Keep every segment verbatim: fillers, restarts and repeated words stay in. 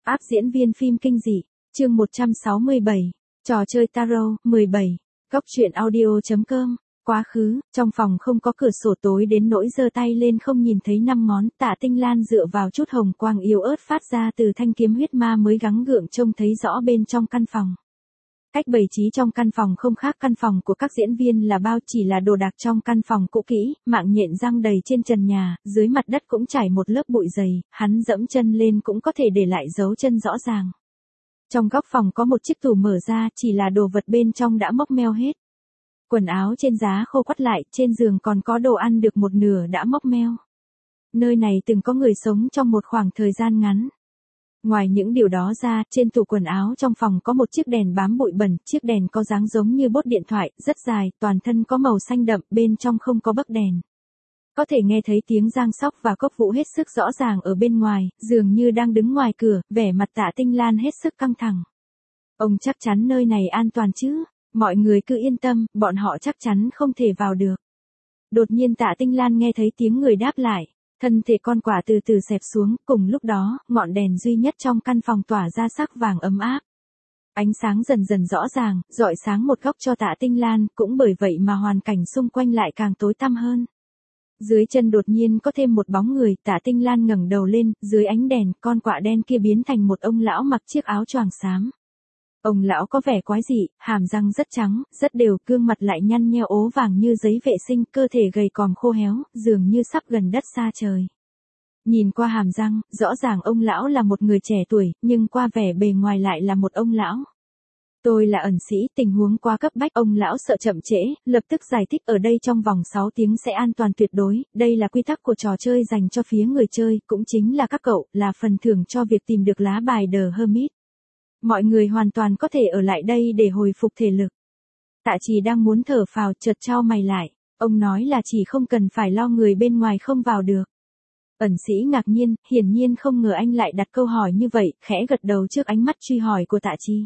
Áp diễn viên phim kinh dị, chương một trăm sáu mươi bảy, trò chơi tarot, mười bảy, góc truyện audio chấm com. Quá khứ, trong phòng không có cửa sổ tối đến nỗi giơ tay lên không nhìn thấy năm ngón, Tạ Tinh Lan dựa vào chút hồng quang yếu ớt phát ra từ thanh kiếm huyết ma mới gắng gượng trông thấy rõ bên trong căn phòng. Cách bày trí trong căn phòng không khác căn phòng của các diễn viên là bao, chỉ là đồ đạc trong căn phòng cũ kỹ, mạng nhện răng đầy trên trần nhà, dưới mặt đất cũng trải một lớp bụi dày, hắn dẫm chân lên cũng có thể để lại dấu chân rõ ràng. Trong góc phòng có một chiếc tủ mở ra, chỉ là đồ vật bên trong đã mốc meo hết. Quần áo trên giá khô quắt lại, trên giường còn có đồ ăn được một nửa đã mốc meo. Nơi này từng có người sống trong một khoảng thời gian ngắn. Ngoài những điều đó ra, trên tủ quần áo trong phòng có một chiếc đèn bám bụi bẩn, chiếc đèn có dáng giống như bốt điện thoại, rất dài, toàn thân có màu xanh đậm, bên trong không có bấc đèn. Có thể nghe thấy tiếng Giang Sóc và Cốc Vũ hết sức rõ ràng ở bên ngoài, dường như đang đứng ngoài cửa, vẻ mặt Tạ Tinh Lan hết sức căng thẳng. Ông chắc chắn nơi này an toàn chứ? Mọi người cứ yên tâm, bọn họ chắc chắn không thể vào được. Đột nhiên Tạ Tinh Lan nghe thấy tiếng người đáp lại. Thân thể con quả từ từ xẹp xuống, cùng lúc đó, ngọn đèn duy nhất trong căn phòng tỏa ra sắc vàng ấm áp. Ánh sáng dần dần rõ ràng, rọi sáng một góc cho Tạ Tinh Lan, cũng bởi vậy mà hoàn cảnh xung quanh lại càng tối tăm hơn. Dưới chân đột nhiên có thêm một bóng người, Tạ Tinh Lan ngẩng đầu lên, dưới ánh đèn, con quạ đen kia biến thành một ông lão mặc chiếc áo choàng xám. Ông lão có vẻ quái dị, hàm răng rất trắng, rất đều, gương mặt lại nhăn nheo ố vàng như giấy vệ sinh, cơ thể gầy còm khô héo, dường như sắp gần đất xa trời. Nhìn qua hàm răng, rõ ràng ông lão là một người trẻ tuổi, nhưng qua vẻ bề ngoài lại là một ông lão. Tôi là ẩn sĩ, tình huống quá cấp bách, ông lão sợ chậm trễ, lập tức giải thích ở đây trong vòng sáu tiếng sẽ an toàn tuyệt đối, đây là quy tắc của trò chơi dành cho phía người chơi, cũng chính là các cậu, là phần thưởng cho việc tìm được lá bài The Hermit. Mọi người hoàn toàn có thể ở lại đây để hồi phục thể lực. Tạ Trì đang muốn thở phào, chợt chau mày lại, ông nói là chỉ không cần phải lo người bên ngoài không vào được. Ẩn sĩ ngạc nhiên, hiển nhiên không ngờ anh lại đặt câu hỏi như vậy, khẽ gật đầu trước ánh mắt truy hỏi của Tạ Trì.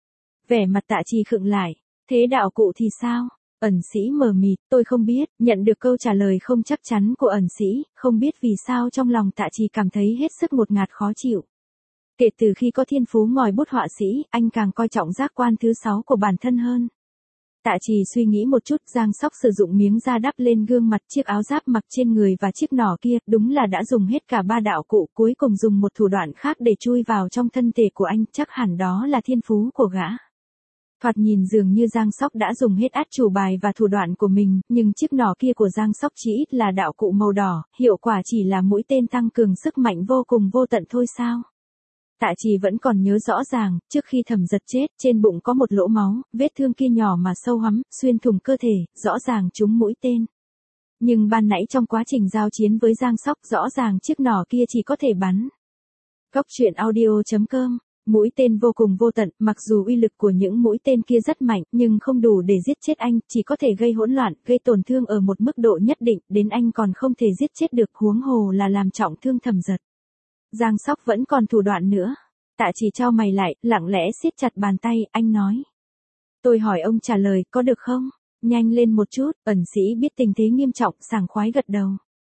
Vẻ mặt Tạ Trì khựng lại, thế đạo cụ thì sao? Ẩn sĩ mờ mịt, tôi không biết, nhận được câu trả lời không chắc chắn của ẩn sĩ, không biết vì sao trong lòng Tạ Trì cảm thấy hết sức ngột ngạt khó chịu. Kể từ khi có thiên phú ngòi bút họa sĩ, anh càng coi trọng giác quan thứ sáu của bản thân hơn. Tạ Trì suy nghĩ một chút, Giang Sóc sử dụng miếng da đắp lên gương mặt, chiếc áo giáp mặc trên người và chiếc nỏ kia, đúng là đã dùng hết cả ba đạo cụ, cuối cùng dùng một thủ đoạn khác để chui vào trong thân thể của anh, chắc hẳn đó là thiên phú của gã. Thoạt nhìn dường như Giang Sóc đã dùng hết át chủ bài và thủ đoạn của mình, nhưng chiếc nỏ kia của Giang Sóc chỉ ít là đạo cụ màu đỏ, hiệu quả chỉ là mũi tên tăng cường sức mạnh vô cùng vô tận thôi sao? Tạ Trì vẫn còn nhớ rõ ràng, trước khi Thẩm Giật chết, trên bụng có một lỗ máu, vết thương kia nhỏ mà sâu hắm, xuyên thủng cơ thể, rõ ràng trúng mũi tên. Nhưng ban nãy trong quá trình giao chiến với Giang Sóc, rõ ràng chiếc nỏ kia chỉ có thể bắn. Góc truyện audio chấm com. Mũi tên vô cùng vô tận, mặc dù uy lực của những mũi tên kia rất mạnh, nhưng không đủ để giết chết anh, chỉ có thể gây hỗn loạn, gây tổn thương ở một mức độ nhất định, đến anh còn không thể giết chết được, huống hồ là làm trọng thương Thẩm Giật. Giang Sóc vẫn còn thủ đoạn nữa. Tạ Trì chau mày lại, lặng lẽ siết chặt bàn tay, anh nói. Tôi hỏi ông trả lời, có được không? Nhanh lên một chút, ẩn sĩ biết tình thế nghiêm trọng, sảng khoái gật đầu.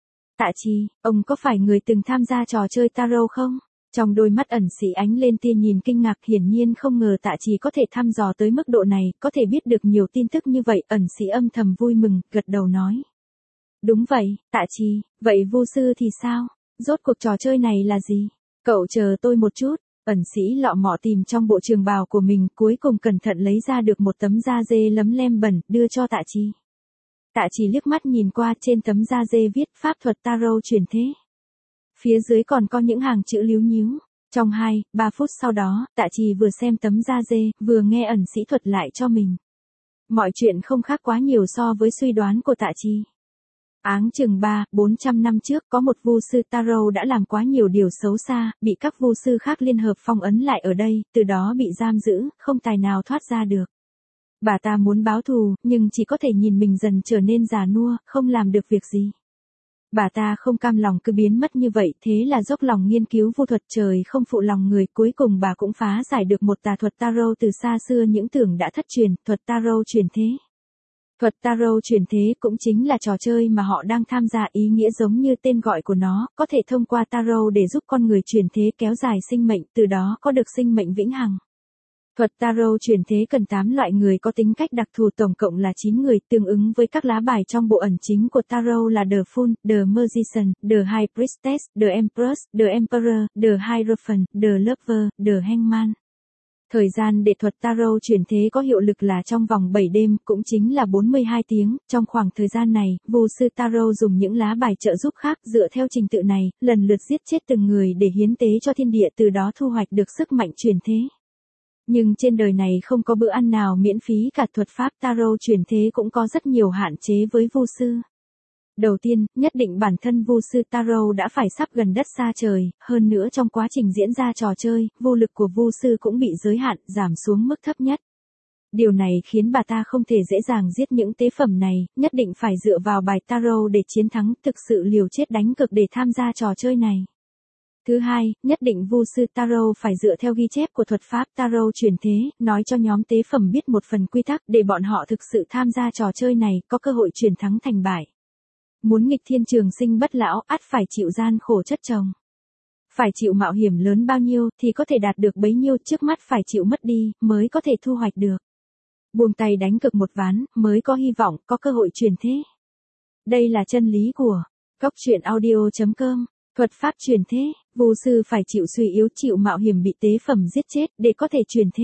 Tạ Trì, ông có phải người từng tham gia trò chơi tarot không? Trong đôi mắt ẩn sĩ ánh lên tia nhìn kinh ngạc, hiển nhiên không ngờ Tạ Trì có thể thăm dò tới mức độ này, có thể biết được nhiều tin tức như vậy, ẩn sĩ âm thầm vui mừng, gật đầu nói. Đúng vậy, Tạ Trì, vậy vu sư thì sao? Rốt cuộc trò chơi này là gì? Cậu chờ tôi một chút, ẩn sĩ lọ mọ tìm trong bộ trường bào của mình, cuối cùng cẩn thận lấy ra được một tấm da dê lấm lem bẩn, đưa cho Tạ Trì. Tạ Trì liếc mắt nhìn qua, trên tấm da dê viết pháp thuật tarot truyền thế. Phía dưới còn có những hàng chữ líu nhíu. Trong hai, ba phút sau đó, Tạ Trì vừa xem tấm da dê, vừa nghe ẩn sĩ thuật lại cho mình. Mọi chuyện không khác quá nhiều so với suy đoán của Tạ Trì. Áng chừng ba, bốn trăm năm trước, có một vu sư tarot đã làm quá nhiều điều xấu xa, bị các vu sư khác liên hợp phong ấn lại ở đây, từ đó bị giam giữ, không tài nào thoát ra được. Bà ta muốn báo thù, nhưng chỉ có thể nhìn mình dần trở nên già nua, không làm được việc gì. Bà ta không cam lòng cứ biến mất như vậy, thế là dốc lòng nghiên cứu vu thuật, trời không phụ lòng người, cuối cùng bà cũng phá giải được một tà thuật tarot từ xa xưa những tưởng đã thất truyền, thuật tarot truyền thế. Thuật tarot truyền thế cũng chính là trò chơi mà họ đang tham gia, ý nghĩa giống như tên gọi của nó, có thể thông qua tarot để giúp con người truyền thế kéo dài sinh mệnh, từ đó có được sinh mệnh vĩnh hằng. Thuật tarot truyền thế cần tám loại người có tính cách đặc thù, tổng cộng là chín người, tương ứng với các lá bài trong bộ ẩn chính của tarot là The Fool, The Magician, The High Priestess, The Empress, The Emperor, The Hierophant, The Lover, The Hangman. Thời gian để thuật tarot truyền thế có hiệu lực là trong vòng bảy đêm, cũng chính là bốn mươi hai tiếng. Trong khoảng thời gian này, vu sư tarot dùng những lá bài trợ giúp khác dựa theo trình tự này, lần lượt giết chết từng người để hiến tế cho thiên địa, từ đó thu hoạch được sức mạnh truyền thế. Nhưng trên đời này không có bữa ăn nào miễn phí cả, thuật pháp tarot truyền thế cũng có rất nhiều hạn chế với vu sư. Đầu tiên, nhất định bản thân vu sư tarot đã phải sắp gần đất xa trời, hơn nữa trong quá trình diễn ra trò chơi, vô lực của vu sư cũng bị giới hạn, giảm xuống mức thấp nhất. Điều này khiến bà ta không thể dễ dàng giết những tế phẩm này, nhất định phải dựa vào bài tarot để chiến thắng, thực sự liều chết đánh cực để tham gia trò chơi này. Thứ hai, nhất định vu sư tarot phải dựa theo ghi chép của thuật pháp tarot truyền thế, nói cho nhóm tế phẩm biết một phần quy tắc để bọn họ thực sự tham gia trò chơi này, có cơ hội truyền thắng thành bại. Muốn nghịch thiên trường sinh bất lão, ắt phải chịu gian khổ chất chồng. Phải chịu mạo hiểm lớn bao nhiêu thì có thể đạt được bấy nhiêu, trước mắt phải chịu mất đi mới có thể thu hoạch được. Buông tay đánh cực một ván mới có hy vọng, có cơ hội truyền thế. Đây là chân lý của góc truyện audio chấm com. Thuật pháp truyền thế, vu sư phải chịu suy yếu, chịu mạo hiểm bị tế phẩm giết chết để có thể truyền thế.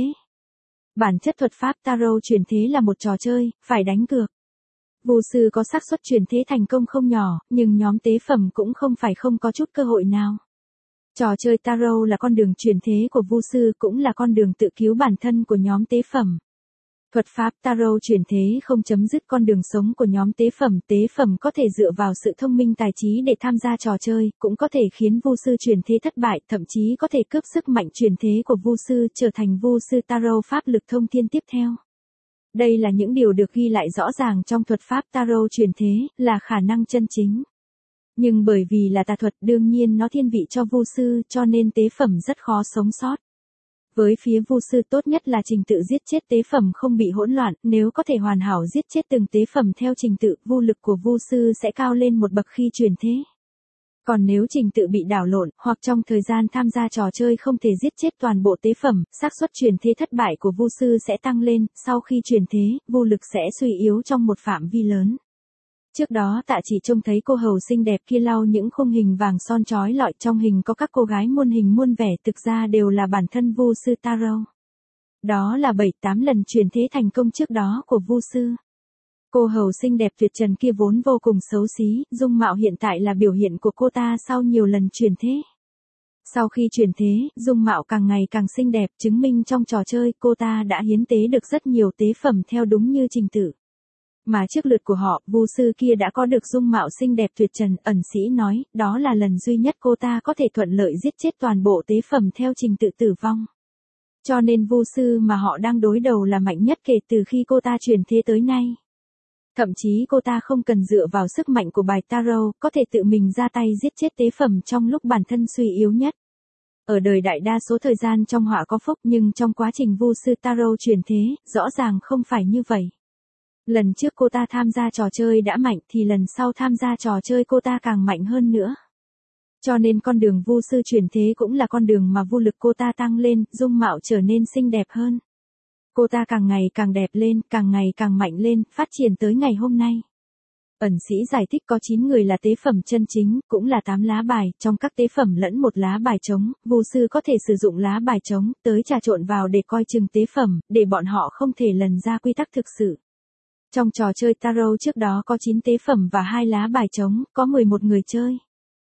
Bản chất thuật pháp tarot truyền thế là một trò chơi, phải đánh cược. Vu sư có xác suất truyền thế thành công không nhỏ, nhưng nhóm tế phẩm cũng không phải không có chút cơ hội nào. Trò chơi tarot là con đường truyền thế của vu sư, cũng là con đường tự cứu bản thân của nhóm tế phẩm. Thuật pháp tarot truyền thế không chấm dứt con đường sống của nhóm tế phẩm, tế phẩm có thể dựa vào sự thông minh tài trí để tham gia trò chơi, cũng có thể khiến vu sư truyền thế thất bại, thậm chí có thể cướp sức mạnh truyền thế của vu sư, trở thành vu sư tarot pháp lực thông thiên tiếp theo. Đây là những điều được ghi lại rõ ràng trong thuật pháp tarot truyền thế, là khả năng chân chính. Nhưng bởi vì là tà thuật, đương nhiên nó thiên vị cho vu sư, cho nên tế phẩm rất khó sống sót. Với phía vu sư tốt nhất là trình tự giết chết tế phẩm không bị hỗn loạn, nếu có thể hoàn hảo giết chết từng tế phẩm theo trình tự, vu lực của vu sư sẽ cao lên một bậc khi truyền thế. Còn nếu trình tự bị đảo lộn, hoặc trong thời gian tham gia trò chơi không thể giết chết toàn bộ tế phẩm, xác suất truyền thế thất bại của vu sư sẽ tăng lên, sau khi truyền thế, vu lực sẽ suy yếu trong một phạm vi lớn. Trước đó Tạ chỉ trông thấy cô hầu xinh đẹp kia lau những khung hình vàng son chói lọi, trong hình có các cô gái muôn hình muôn vẻ, thực ra đều là bản thân vu sư tarot. Đó là bảy tám lần truyền thế thành công trước đó của vu sư. Cô hầu xinh đẹp tuyệt trần kia vốn vô cùng xấu xí, dung mạo hiện tại là biểu hiện của cô ta sau nhiều lần truyền thế. Sau khi truyền thế, dung mạo càng ngày càng xinh đẹp, chứng minh trong trò chơi cô ta đã hiến tế được rất nhiều tế phẩm theo đúng như trình tự. Mà trước lượt của họ, vu sư kia đã có được dung mạo xinh đẹp tuyệt trần, ẩn sĩ nói, đó là lần duy nhất cô ta có thể thuận lợi giết chết toàn bộ tế phẩm theo trình tự tử vong. Cho nên vu sư mà họ đang đối đầu là mạnh nhất kể từ khi cô ta truyền thế tới nay. Thậm chí cô ta không cần dựa vào sức mạnh của bài tarot, có thể tự mình ra tay giết chết tế phẩm trong lúc bản thân suy yếu nhất. Ở đời đại đa số thời gian trong họa có phúc, nhưng trong quá trình vu sư tarot truyền thế, rõ ràng không phải như vậy. Lần trước cô ta tham gia trò chơi đã mạnh thì lần sau tham gia trò chơi cô ta càng mạnh hơn nữa. Cho nên con đường vu sư truyền thế cũng là con đường mà vu lực cô ta tăng lên, dung mạo trở nên xinh đẹp hơn. Cô ta càng ngày càng đẹp lên, càng ngày càng mạnh lên, phát triển tới ngày hôm nay. Ẩn sĩ giải thích có chín người là tế phẩm chân chính, cũng là tám lá bài, trong các tế phẩm lẫn một lá bài trống, vu sư có thể sử dụng lá bài trống, tới trà trộn vào để coi chừng tế phẩm, để bọn họ không thể lần ra quy tắc thực sự. Trong trò chơi tarot trước đó có chín tế phẩm và hai lá bài trống, có mười một người chơi.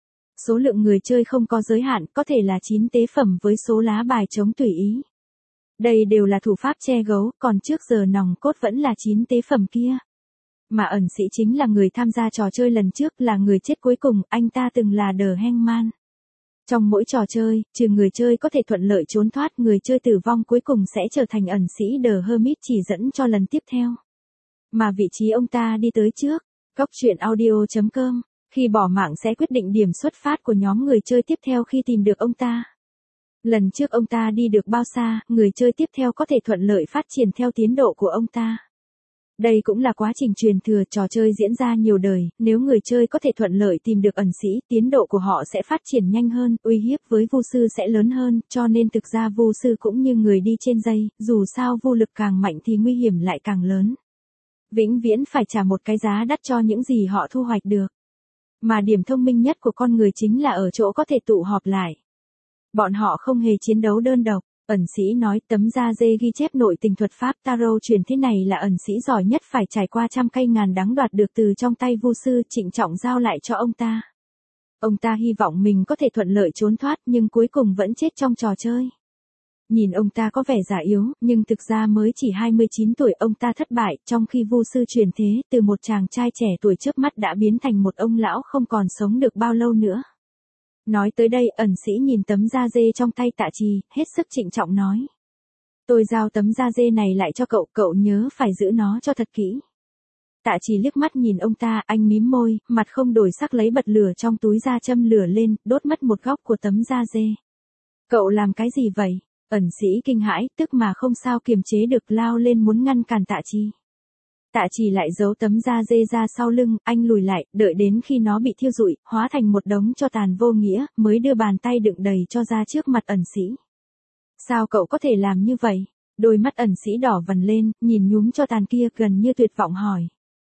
Số lượng người chơi không có giới hạn, có thể là chín tế phẩm với số lá bài trống tùy ý. Đây đều là thủ pháp che gấu, còn trước giờ nòng cốt vẫn là chín tế phẩm kia. Mà ẩn sĩ chính là người tham gia trò chơi lần trước, là người chết cuối cùng, anh ta từng là The Hangman. Trong mỗi trò chơi, trừ người chơi có thể thuận lợi trốn thoát, người chơi tử vong cuối cùng sẽ trở thành ẩn sĩ The Hermit, chỉ dẫn cho lần tiếp theo. Mà vị trí ông ta đi tới trước, góc truyện audio chấm com, khi bỏ mạng sẽ quyết định điểm xuất phát của nhóm người chơi tiếp theo khi tìm được ông ta. Lần trước ông ta đi được bao xa, người chơi tiếp theo có thể thuận lợi phát triển theo tiến độ của ông ta. Đây cũng là quá trình truyền thừa trò chơi diễn ra nhiều đời, nếu người chơi có thể thuận lợi tìm được ẩn sĩ, tiến độ của họ sẽ phát triển nhanh hơn, uy hiếp với vu sư sẽ lớn hơn, cho nên thực ra vu sư cũng như người đi trên dây, dù sao vu lực càng mạnh thì nguy hiểm lại càng lớn. Vĩnh viễn phải trả một cái giá đắt cho những gì họ thu hoạch được. Mà điểm thông minh nhất của con người chính là ở chỗ có thể tụ họp lại. Bọn họ không hề chiến đấu đơn độc. Ẩn sĩ nói tấm da dê ghi chép nội tình thuật pháp tarot truyền thế này là ẩn sĩ giỏi nhất phải trải qua trăm cây ngàn đắng đoạt được từ trong tay vu sư trịnh trọng giao lại cho ông ta. Ông ta hy vọng mình có thể thuận lợi trốn thoát nhưng cuối cùng vẫn chết trong trò chơi. Nhìn ông ta có vẻ già yếu, nhưng thực ra mới chỉ hai mươi chín tuổi ông ta thất bại, trong khi vu sư truyền thế từ một chàng trai trẻ tuổi chớp mắt đã biến thành một ông lão không còn sống được bao lâu nữa. Nói tới đây, ẩn sĩ nhìn tấm da dê trong tay Tạ Trì, hết sức trịnh trọng nói. Tôi giao tấm da dê này lại cho cậu, cậu nhớ phải giữ nó cho thật kỹ. Tạ Trì liếc mắt nhìn ông ta, anh mím môi, mặt không đổi sắc lấy bật lửa trong túi da châm lửa lên, đốt mất một góc của tấm da dê. Cậu làm cái gì vậy? Ẩn sĩ kinh hãi, tức mà không sao kiềm chế được lao lên muốn ngăn cản Tạ Trì. Tạ Trì lại giấu tấm da dê ra sau lưng, anh lùi lại, đợi đến khi nó bị thiêu rụi, hóa thành một đống tro tàn vô nghĩa, mới đưa bàn tay đựng đầy cho ra trước mặt ẩn sĩ. Sao cậu có thể làm như vậy? Đôi mắt ẩn sĩ đỏ vằn lên, nhìn nhúm tro tàn kia gần như tuyệt vọng hỏi.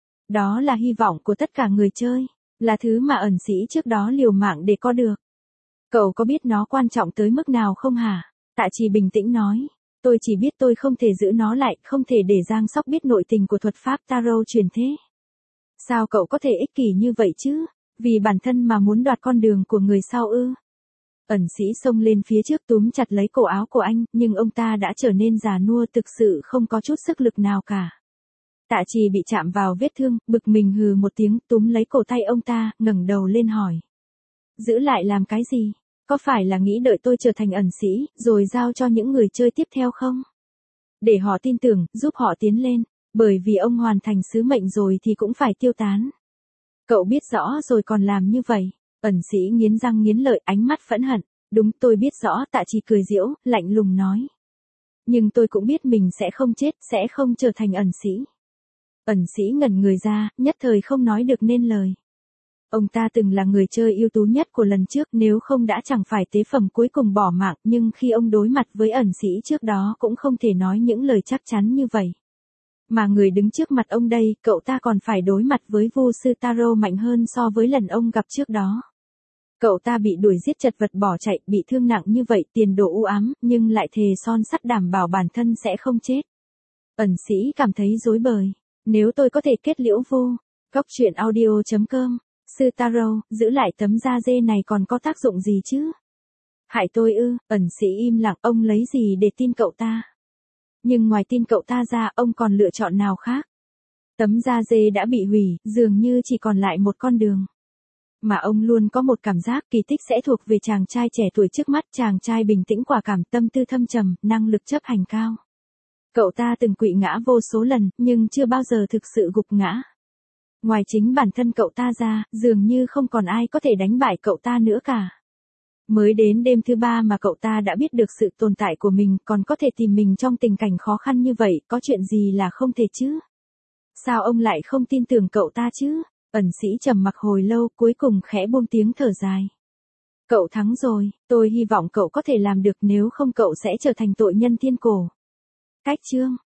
Đó là hy vọng của tất cả người chơi, là thứ mà ẩn sĩ trước đó liều mạng để có được. Cậu có biết nó quan trọng tới mức nào không hả? Tạ Trì bình tĩnh nói. Tôi chỉ biết tôi không thể giữ nó lại, không thể để Giang Sóc biết nội tình của thuật pháp tarot truyền thế. Sao cậu có thể ích kỷ như vậy chứ? Vì bản thân mà muốn đoạt con đường của người sau ư? Ẩn sĩ xông lên phía trước túm chặt lấy cổ áo của anh, nhưng ông ta đã trở nên già nua thực sự không có chút sức lực nào cả. Tạ Trì bị chạm vào vết thương, bực mình hừ một tiếng túm lấy cổ tay ông ta, ngẩng đầu lên hỏi. Giữ lại làm cái gì? Có phải là nghĩ đợi tôi trở thành ẩn sĩ, rồi giao cho những người chơi tiếp theo không? Để họ tin tưởng, giúp họ tiến lên, bởi vì ông hoàn thành sứ mệnh rồi thì cũng phải tiêu tán. Cậu biết rõ rồi còn làm như vậy. Ẩn sĩ nghiến răng nghiến lợi, ánh mắt phẫn hận. Đúng, tôi biết rõ. Tạ Trì cười giễu, lạnh lùng nói. Nhưng tôi cũng biết mình sẽ không chết, sẽ không trở thành ẩn sĩ. Ẩn sĩ ngẩn người ra, nhất thời không nói được nên lời. Ông ta từng là người chơi ưu tú nhất của lần trước, nếu không đã chẳng phải tế phẩm cuối cùng bỏ mạng, nhưng khi ông đối mặt với ẩn sĩ trước đó cũng không thể nói những lời chắc chắn như vậy. Mà người đứng trước mặt ông đây, cậu ta còn phải đối mặt với vu sư tarot mạnh hơn so với lần ông gặp trước đó. Cậu ta bị đuổi giết chật vật bỏ chạy, bị thương nặng như vậy, tiền đồ u ám, nhưng lại thề son sắt đảm bảo bản thân sẽ không chết. Ẩn sĩ cảm thấy rối bời. Nếu tôi có thể kết liễu vu, góc truyện audio chấm com. Sư tarot, giữ lại tấm da dê này còn có tác dụng gì chứ? Hại tôi ư? Ẩn sĩ im lặng, ông lấy gì để tin cậu ta? Nhưng ngoài tin cậu ta ra, ông còn lựa chọn nào khác? Tấm da dê đã bị hủy, dường như chỉ còn lại một con đường. Mà ông luôn có một cảm giác kỳ tích sẽ thuộc về chàng trai trẻ tuổi trước mắt, chàng trai bình tĩnh quả cảm, tâm tư thâm trầm, năng lực chấp hành cao. Cậu ta từng quỵ ngã vô số lần, nhưng chưa bao giờ thực sự gục ngã. Ngoài chính bản thân cậu ta ra, dường như không còn ai có thể đánh bại cậu ta nữa cả. Mới đến đêm thứ ba mà cậu ta đã biết được sự tồn tại của mình, còn có thể tìm mình trong tình cảnh khó khăn như vậy, có chuyện gì là không thể chứ? Sao ông lại không tin tưởng cậu ta chứ? Ẩn sĩ trầm mặc hồi lâu, cuối cùng khẽ buông tiếng thở dài. Cậu thắng rồi, tôi hy vọng cậu có thể làm được, nếu không cậu sẽ trở thành tội nhân thiên cổ. Cách chương